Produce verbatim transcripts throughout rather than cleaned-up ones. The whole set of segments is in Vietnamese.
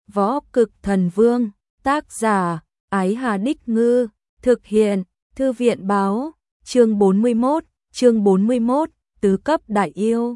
Võ Cực Thần Vương, tác giả, Ái Hà Đích Ngư, thực hiện, Thư viện báo, chương bốn mươi mốt, chương bốn mươi mốt, tứ cấp đại yêu.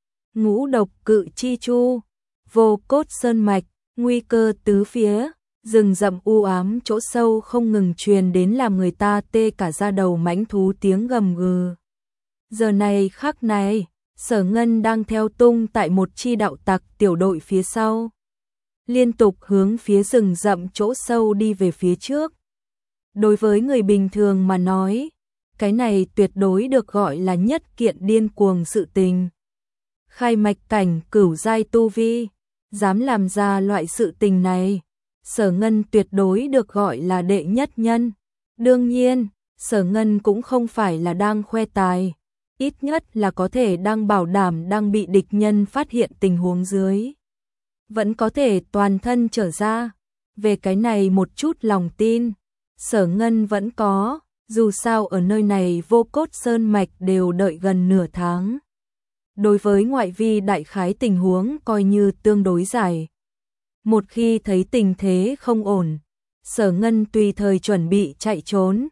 Ngũ độc cự chi chu, vô cốt sơn mạch, nguy cơ tứ phía, rừng rậm u ám chỗ sâu không ngừng truyền đến làm người ta tê cả da đầu mãnh thú tiếng gầm gừ. Giờ này khắc này, Sở Ngân đang theo tung tại một chi đạo tặc tiểu đội phía sau, liên tục hướng phía rừng rậm chỗ sâu đi về phía trước. Đối với người bình thường mà nói, cái này tuyệt đối được gọi là nhất kiện điên cuồng sự tình. Khai mạch cảnh cửu giai tu vi, dám làm ra loại sự tình này, Sở Ngân tuyệt đối được gọi là đệ nhất nhân. Đương nhiên, Sở Ngân cũng không phải là đang khoe tài, ít nhất là có thể đang bảo đảm đang bị địch nhân phát hiện tình huống dưới, vẫn có thể toàn thân trở ra. Về cái này một chút lòng tin, Sở Ngân vẫn có, dù sao ở nơi này vô cốt sơn mạch đều đợi gần nửa tháng. Đối với ngoại vi đại khái tình huống coi như tương đối dài. Một khi thấy tình thế không ổn, Sở Ngân tùy thời chuẩn bị chạy trốn.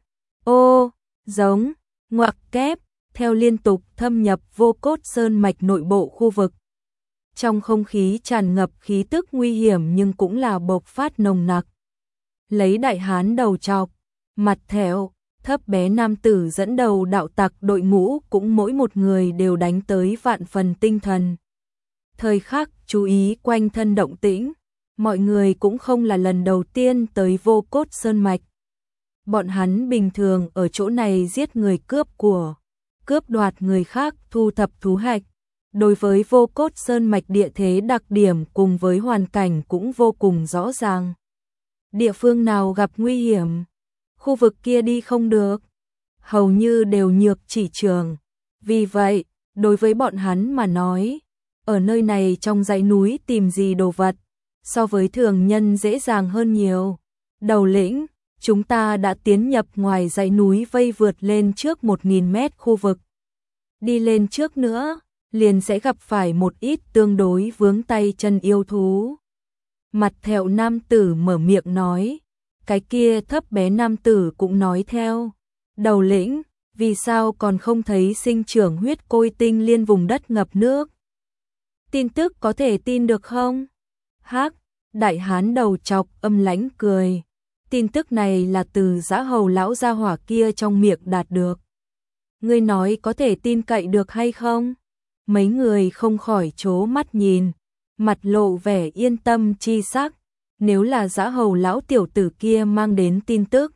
Ô, giống, ngoặc kép, theo liên tục thâm nhập vô cốt sơn mạch nội bộ khu vực. Trong không khí tràn ngập khí tức nguy hiểm nhưng cũng là bộc phát nồng nặc. Lấy đại hán đầu trọc, mặt thẹo, thấp bé nam tử dẫn đầu đạo tặc đội ngũ cũng mỗi một người đều đánh tới vạn phần tinh thần. Thời khắc chú ý quanh thân động tĩnh, mọi người cũng không là lần đầu tiên tới vô cốt sơn mạch. Bọn hắn bình thường ở chỗ này giết người cướp của, cướp đoạt người khác, thu thập thú hạch. Đối với vô cốt sơn mạch địa thế đặc điểm cùng với hoàn cảnh cũng vô cùng rõ ràng. Địa phương nào gặp nguy hiểm, khu vực kia đi không được, hầu như đều nhược chỉ trường. Vì vậy, đối với bọn hắn mà nói, ở nơi này trong dãy núi tìm gì đồ vật, so với thường nhân dễ dàng hơn nhiều. Đầu lĩnh, chúng ta đã tiến nhập ngoài dãy núi vây vượt lên trước một nghìn mét khu vực. Đi lên trước nữa, liền sẽ gặp phải một ít tương đối vướng tay chân yêu thú. Mặt thẹo nam tử mở miệng nói, cái kia thấp bé nam tử cũng nói theo. Đầu lĩnh, vì sao còn không thấy sinh trưởng huyết côi tinh liên vùng đất ngập nước? Tin tức có thể tin được không? Hắc, đại hán đầu trọc âm lãnh cười. Tin tức này là từ Dã Hầu lão gia hỏa kia trong miệng đạt được. Ngươi nói có thể tin cậy được hay không? Mấy người không khỏi trố mắt nhìn, mặt lộ vẻ yên tâm chi sắc. Nếu là Dã Hầu lão tiểu tử kia mang đến tin tức,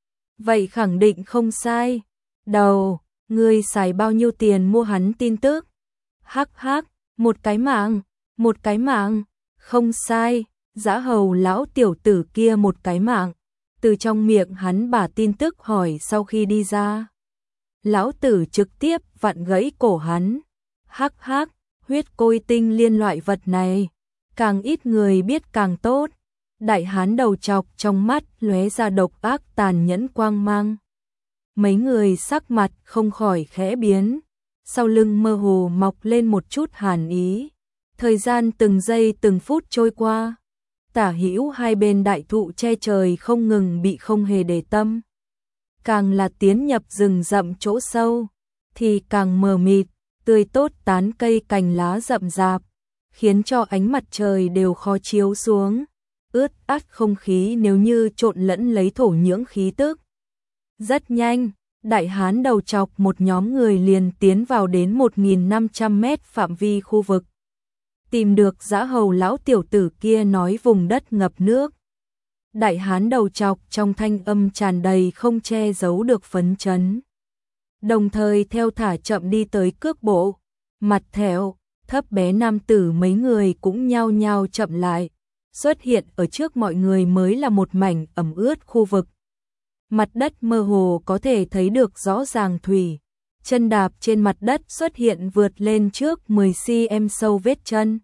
vậy khẳng định không sai. Đầu, ngươi xài bao nhiêu tiền mua hắn tin tức? Hắc hắc, một cái mạng, một cái mạng, không sai, Dã Hầu lão tiểu tử kia một cái mạng. Từ trong miệng hắn bả tin tức hỏi sau khi đi ra, lão tử trực tiếp vặn gãy cổ hắn. Hắc hắc, huyết côi tinh liên loại vật này, càng ít người biết càng tốt. Đại hán đầu trọc trong mắt lóe ra độc ác tàn nhẫn quang mang. Mấy người sắc mặt không khỏi khẽ biến, sau lưng mơ hồ mọc lên một chút hàn ý. Thời gian từng giây từng phút trôi qua, tả hữu hai bên đại thụ che trời không ngừng bị không hề để tâm. Càng là tiến nhập rừng rậm chỗ sâu, thì càng mờ mịt, tươi tốt tán cây cành lá rậm rạp, khiến cho ánh mặt trời đều khó chiếu xuống, ướt át không khí nếu như trộn lẫn lấy thổ nhưỡng khí tức. Rất nhanh, đại hán đầu trọc một nhóm người liền tiến vào đến một nghìn năm trăm mét phạm vi khu vực. Tìm được Dã Hầu lão tiểu tử kia nói vùng đất ngập nước. Đại hán đầu trọc trong thanh âm tràn đầy không che giấu được phấn chấn. Đồng thời theo thả chậm đi tới cước bộ, mặt thẹo, thấp bé nam tử mấy người cũng nhao nhao chậm lại. Xuất hiện ở trước mọi người mới là một mảnh ẩm ướt khu vực. Mặt đất mơ hồ có thể thấy được rõ ràng thủy. Chân đạp trên mặt đất xuất hiện vượt lên trước mười xăng-ti-mét sâu vết chân.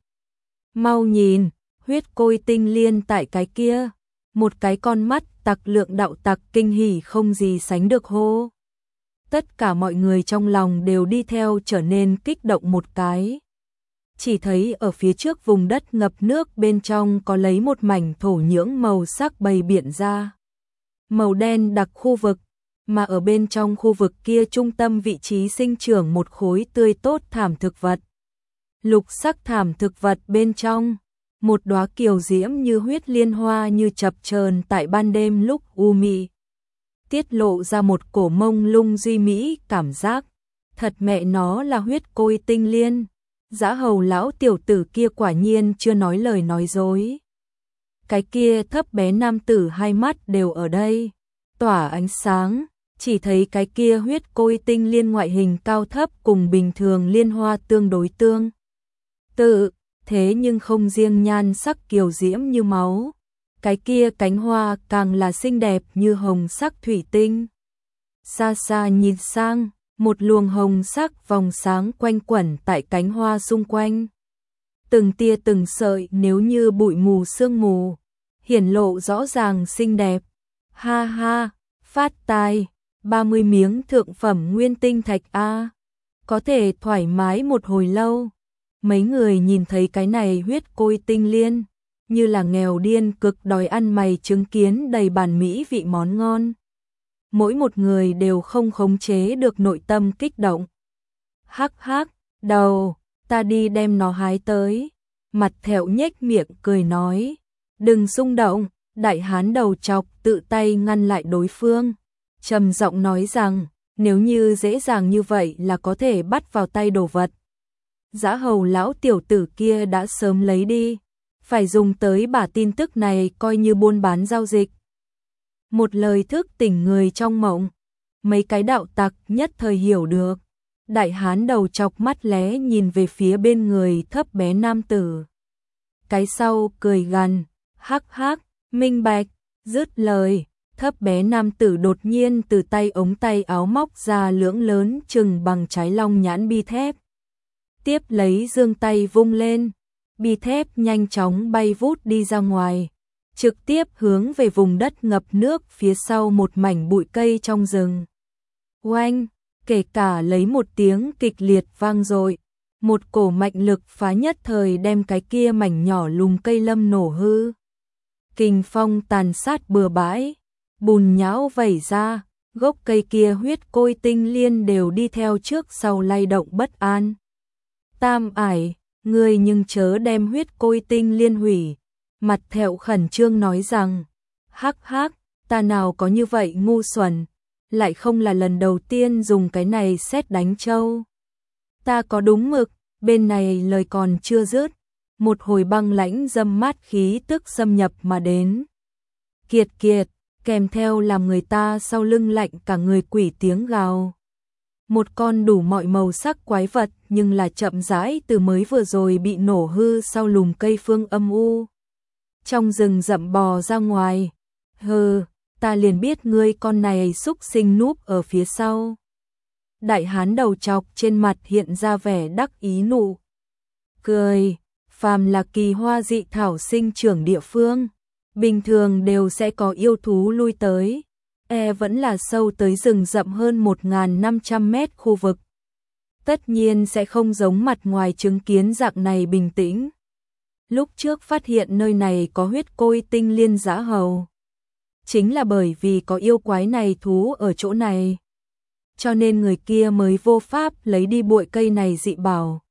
Mau nhìn, huyết côi tinh liên tại cái kia. Một cái con mắt tặc lượng đạo tặc kinh hỉ không gì sánh được hô. Tất cả mọi người trong lòng đều đi theo trở nên kích động một cái. chỉ thấy ở phía trước vùng đất ngập nước bên trong có lấy một mảnh thổ nhưỡng màu sắc bày biện ra. Màu đen đặc khu vực, mà ở bên trong khu vực kia trung tâm vị trí sinh trưởng một khối tươi tốt thảm thực vật. Lục sắc thảm thực vật bên trong, một đóa kiều diễm như huyết liên hoa như chập chờn tại ban đêm lúc u mị, tiết lộ ra một cổ mông lung duy mỹ cảm giác. Thật mẹ nó là huyết côi tinh liên. Dã hầu lão tiểu tử kia quả nhiên chưa nói lời nói dối. Cái kia thấp bé nam tử hai mắt đều ở đây, tỏa ánh sáng, chỉ thấy cái kia huyết côi tinh liên ngoại hình cao thấp cùng bình thường liên hoa tương đối tương tự, thế nhưng không riêng nhan sắc kiều diễm như máu, cái kia cánh hoa càng là xinh đẹp như hồng sắc thủy tinh. Xa xa nhìn sang, một luồng hồng sắc vòng sáng quanh quẩn tại cánh hoa xung quanh. Từng tia từng sợi nếu như bụi mù sương mù, hiển lộ rõ ràng xinh đẹp. Ha ha, phát tài, ba mươi miếng thượng phẩm nguyên tinh thạch a, có thể thoải mái một hồi lâu. Mấy người nhìn thấy cái này huyết côi tinh liên, như là nghèo điên cực đòi ăn mày chứng kiến đầy bàn mỹ vị món ngon. Mỗi một người đều không khống chế được nội tâm kích động. Hắc hắc, đầu, ta đi đem nó hái tới. Mặt thẹo nhếch miệng cười nói, đừng xung động. Đại hán đầu chọc tự tay ngăn lại đối phương, trầm giọng nói rằng, nếu như dễ dàng như vậy là có thể bắt vào tay đồ vật, Dã hầu lão tiểu tử kia đã sớm lấy đi, phải dùng tới bả tin tức này coi như buôn bán giao dịch. Một lời thức tỉnh người trong mộng, mấy cái đạo tặc nhất thời hiểu được. Đại hán đầu chọc mắt lé nhìn về phía bên người thấp bé nam tử. Cái sau cười gằn, hắc hắc, minh bạch, dứt lời, thấp bé nam tử đột nhiên từ tay ống tay áo móc ra lưỡng lớn chừng bằng trái long nhãn bi thép. Tiếp lấy giương tay vung lên, bi thép nhanh chóng bay vút đi ra ngoài, trực tiếp hướng về vùng đất ngập nước phía sau một mảnh bụi cây trong rừng. Oanh, kể cả lấy một tiếng kịch liệt vang dội, một cổ mạnh lực phá nhất thời đem cái kia mảnh nhỏ lùm cây lâm nổ hư. Kình phong tàn sát bừa bãi, bùn nhão vẩy ra, gốc cây kia huyết côi tinh liên đều đi theo trước sau lay động bất an. Tam ải, ngươi nhưng chớ đem huyết côi tinh liên hủy. Mặt thẹo khẩn trương nói rằng, hắc hắc, ta nào có như vậy ngu xuẩn, lại không là lần đầu tiên dùng cái này xét đánh trâu. Ta có đúng mực, bên này lời còn chưa dứt, một hồi băng lãnh dâm mát khí tức xâm nhập mà đến. Kiệt kiệt, kèm theo làm người ta sau lưng lạnh cả người quỷ tiếng gào. Một con đủ mọi màu sắc quái vật nhưng là chậm rãi từ mới vừa rồi bị nổ hư sau lùm cây phương âm u. Trong rừng rậm bò ra ngoài, hừ, ta liền biết ngươi con này xúc sinh núp ở phía sau. Đại hán đầu chọc trên mặt hiện ra vẻ đắc ý nụ cười, phàm là kỳ hoa dị thảo sinh trưởng địa phương, bình thường đều sẽ có yêu thú lui tới, e vẫn là sâu tới rừng rậm hơn một nghìn năm trăm mét khu vực. Tất nhiên sẽ không giống mặt ngoài chứng kiến dạng này bình tĩnh. Lúc trước phát hiện nơi này có huyết côi tinh liên dã hầu, chính là bởi vì có yêu quái này thú ở chỗ này, cho nên người kia mới vô pháp lấy đi bụi cây này dị bảo.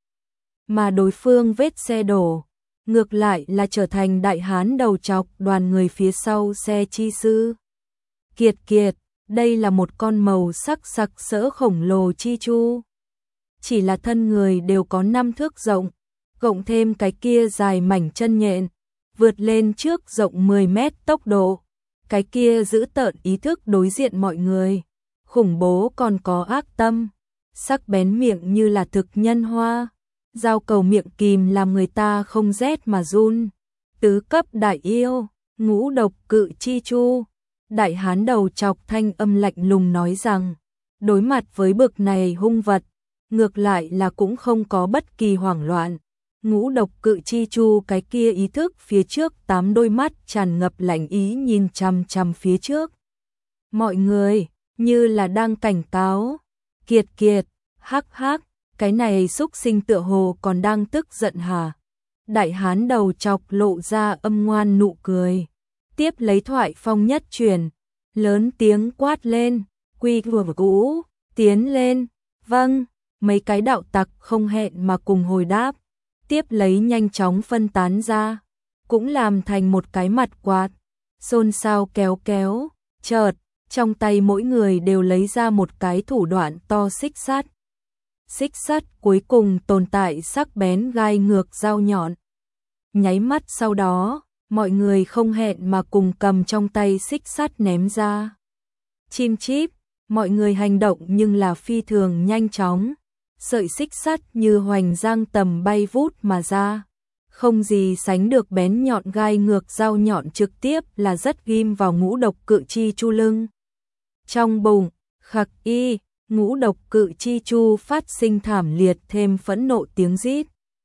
Mà đối phương vết xe đổ, ngược lại là trở thành đại hán đầu chọc đoàn người phía sau xe chi sư. Kiệt kiệt, đây là một con màu sắc sặc sỡ khổng lồ chi chu. Chỉ là thân người đều có năm thước rộng, cộng thêm cái kia dài mảnh chân nhện, vượt lên trước rộng mười mét tốc độ. Cái kia giữ tợn ý thức đối diện mọi người, khủng bố còn có ác tâm, sắc bén miệng như là thực nhân hoa, dao cầu miệng kìm làm người ta không rét mà run. Tứ cấp đại yêu, ngũ độc cự chi chu. Đại hán đầu chọc thanh âm lạnh lùng nói rằng, đối mặt với bực này hung vật, ngược lại là cũng không có bất kỳ hoảng loạn. Ngũ độc cự chi chu cái kia ý thức phía trước tám đôi mắt tràn ngập lạnh ý nhìn chằm chằm phía trước. Mọi người, như là đang cảnh cáo. Kiệt kiệt, hắc hắc, cái này xúc sinh tựa hồ còn đang tức giận hả? Đại hán đầu chọc lộ ra âm ngoan nụ cười. Tiếp lấy thoại phong nhất truyền, lớn tiếng quát lên, quy vừa cũ, tiến lên, vâng, mấy cái đạo tặc không hẹn mà cùng hồi đáp, tiếp lấy nhanh chóng phân tán ra, cũng làm thành một cái mặt quạt, xôn xao kéo kéo, chợt, trong tay mỗi người đều lấy ra một cái thủ đoạn to xích sắt. Xích sắt cuối cùng tồn tại sắc bén gai ngược dao nhọn. Nháy mắt sau đó, mọi người không hẹn mà cùng cầm trong tay xích sắt ném ra. Chim chíp, mọi người hành động nhưng là phi thường nhanh chóng. Sợi xích sắt như hoành giang tầm bay vút mà ra. Không gì sánh được bén nhọn gai ngược dao nhọn trực tiếp là rất ghim vào ngũ độc cự chi chu lưng. Trong bụng, khặc y, ngũ độc cự chi chu phát sinh thảm liệt thêm phẫn nộ tiếng rít.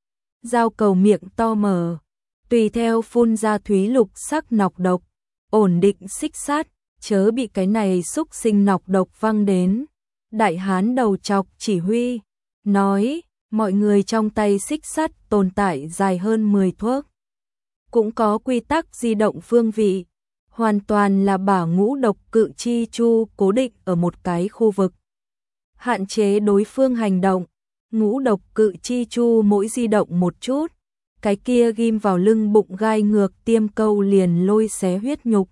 Dao cầu miệng to mở, tùy theo phun ra thúy lục sắc nọc độc, ổn định xích sắt, chớ bị cái này xúc sinh nọc độc văng đến. Đại hán đầu chọc chỉ huy, nói, mọi người trong tay xích sắt tồn tại dài hơn mười thước. Cũng có quy tắc di động phương vị, hoàn toàn là bảo ngũ độc cự chi chu cố định ở một cái khu vực. Hạn chế đối phương hành động, ngũ độc cự chi chu mỗi di động một chút, cái kia ghim vào lưng bụng gai ngược tiêm câu liền lôi xé huyết nhục.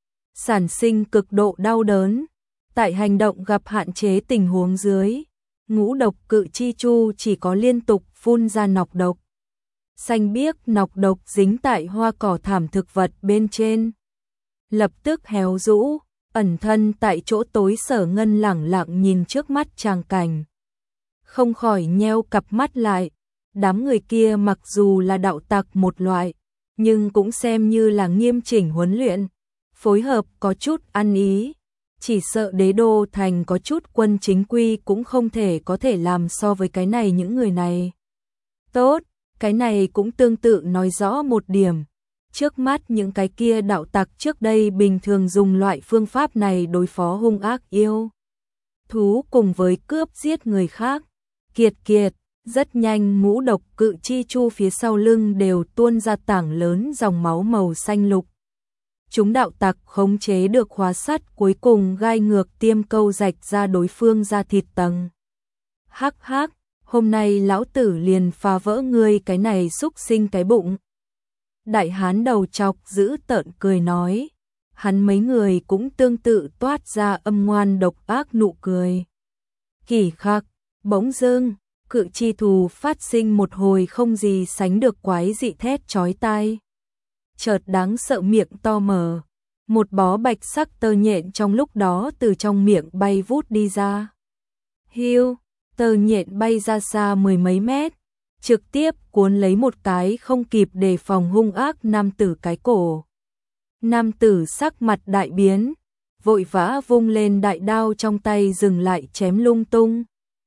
Sản sinh cực độ đau đớn, tại hành động gặp hạn chế tình huống dưới, ngũ độc cự chi chu chỉ có liên tục phun ra nọc độc. Xanh biếc nọc độc dính tại hoa cỏ thảm thực vật bên trên. Lập tức héo rũ, ẩn thân tại chỗ tối Sở Ngân lẳng lặng nhìn trước mắt tràng cảnh. Không khỏi nheo cặp mắt lại, đám người kia mặc dù là đạo tặc một loại, nhưng cũng xem như là nghiêm chỉnh huấn luyện, phối hợp có chút ăn ý. Chỉ sợ đế đô thành có chút quân chính quy cũng không thể có thể làm so với cái này những người này. Tốt, cái này cũng tương tự nói rõ một điểm. Trước mắt những cái kia đạo tặc trước đây bình thường dùng loại phương pháp này đối phó hung ác yêu thú cùng với cướp giết người khác. Kiệt kiệt, rất nhanh ngũ độc cự chi chu phía sau lưng đều tuôn ra tảng lớn dòng máu màu xanh lục. Chúng đạo tặc khống chế được khóa sắt cuối cùng gai ngược tiêm câu rạch ra đối phương ra thịt tầng. Hắc hắc, hôm nay lão tử liền phá vỡ ngươi cái này xúc sinh cái bụng. Đại hán đầu chọc giữ tợn cười nói, hắn mấy người cũng tương tự toát ra âm ngoan độc ác nụ cười. Kỳ khắc, bỗng dưng, cự chi thù phát sinh một hồi không gì sánh được quái dị thét chói tai. Chợt đáng sợ miệng to mở, một bó bạch sắc tơ nhện trong lúc đó từ trong miệng bay vút đi ra. Hiu, tơ nhện bay ra xa mười mấy mét, trực tiếp cuốn lấy một cái không kịp đề phòng hung ác nam tử cái cổ. Nam tử sắc mặt đại biến, vội vã vung lên đại đao trong tay dừng lại chém lung tung.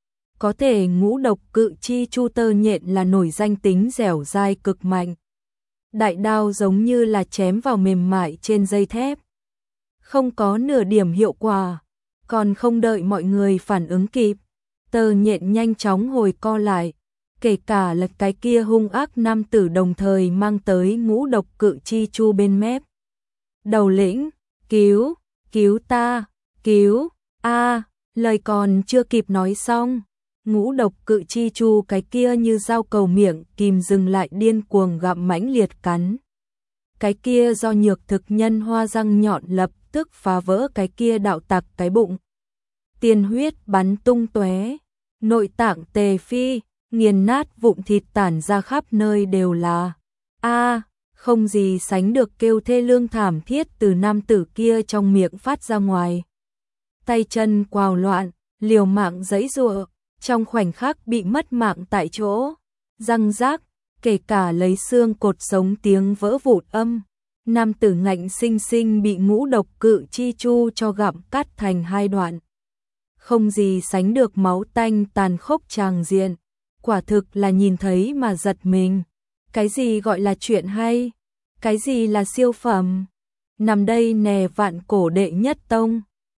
Có thể ngũ độc cự chi chu tơ nhện là nổi danh tính dẻo dai cực mạnh. Đại đao giống như là chém vào mềm mại trên dây thép. Không có nửa điểm hiệu quả, còn không đợi mọi người phản ứng kịp. Tơ nhện nhanh chóng hồi co lại, kể cả là cái kia hung ác nam tử đồng thời mang tới ngũ độc cự chi chu bên mép. Đầu lĩnh, cứu, cứu ta, cứu, a lời còn chưa kịp nói xong. Ngũ độc cự chi chu cái kia như dao cầu miệng kìm dừng lại điên cuồng gặm mãnh liệt cắn. Cái kia do nhược thực nhân hoa răng nhọn lập tức phá vỡ cái kia đạo tặc cái bụng. Tiên huyết bắn tung tóe, nội tạng tề phi, nghiền nát vụn thịt tản ra khắp nơi đều là. A, không gì sánh được kêu thê lương thảm thiết từ nam tử kia trong miệng phát ra ngoài. Tay chân quào loạn, liều mạng giãy giụa, trong khoảnh khắc bị mất mạng tại chỗ. Răng rác, kể cả lấy xương cột sống tiếng vỡ vụn âm. Nam tử ngạnh sinh sinh bị ngũ độc cự chi chu cho gặm cắt thành hai đoạn. Không gì sánh được máu tanh tàn khốc tràng diện. Quả thực là nhìn thấy mà giật mình. Cái gì gọi là chuyện hay? Cái gì là siêu phẩm? Nằm đây nè vạn cổ đệ nhất tông.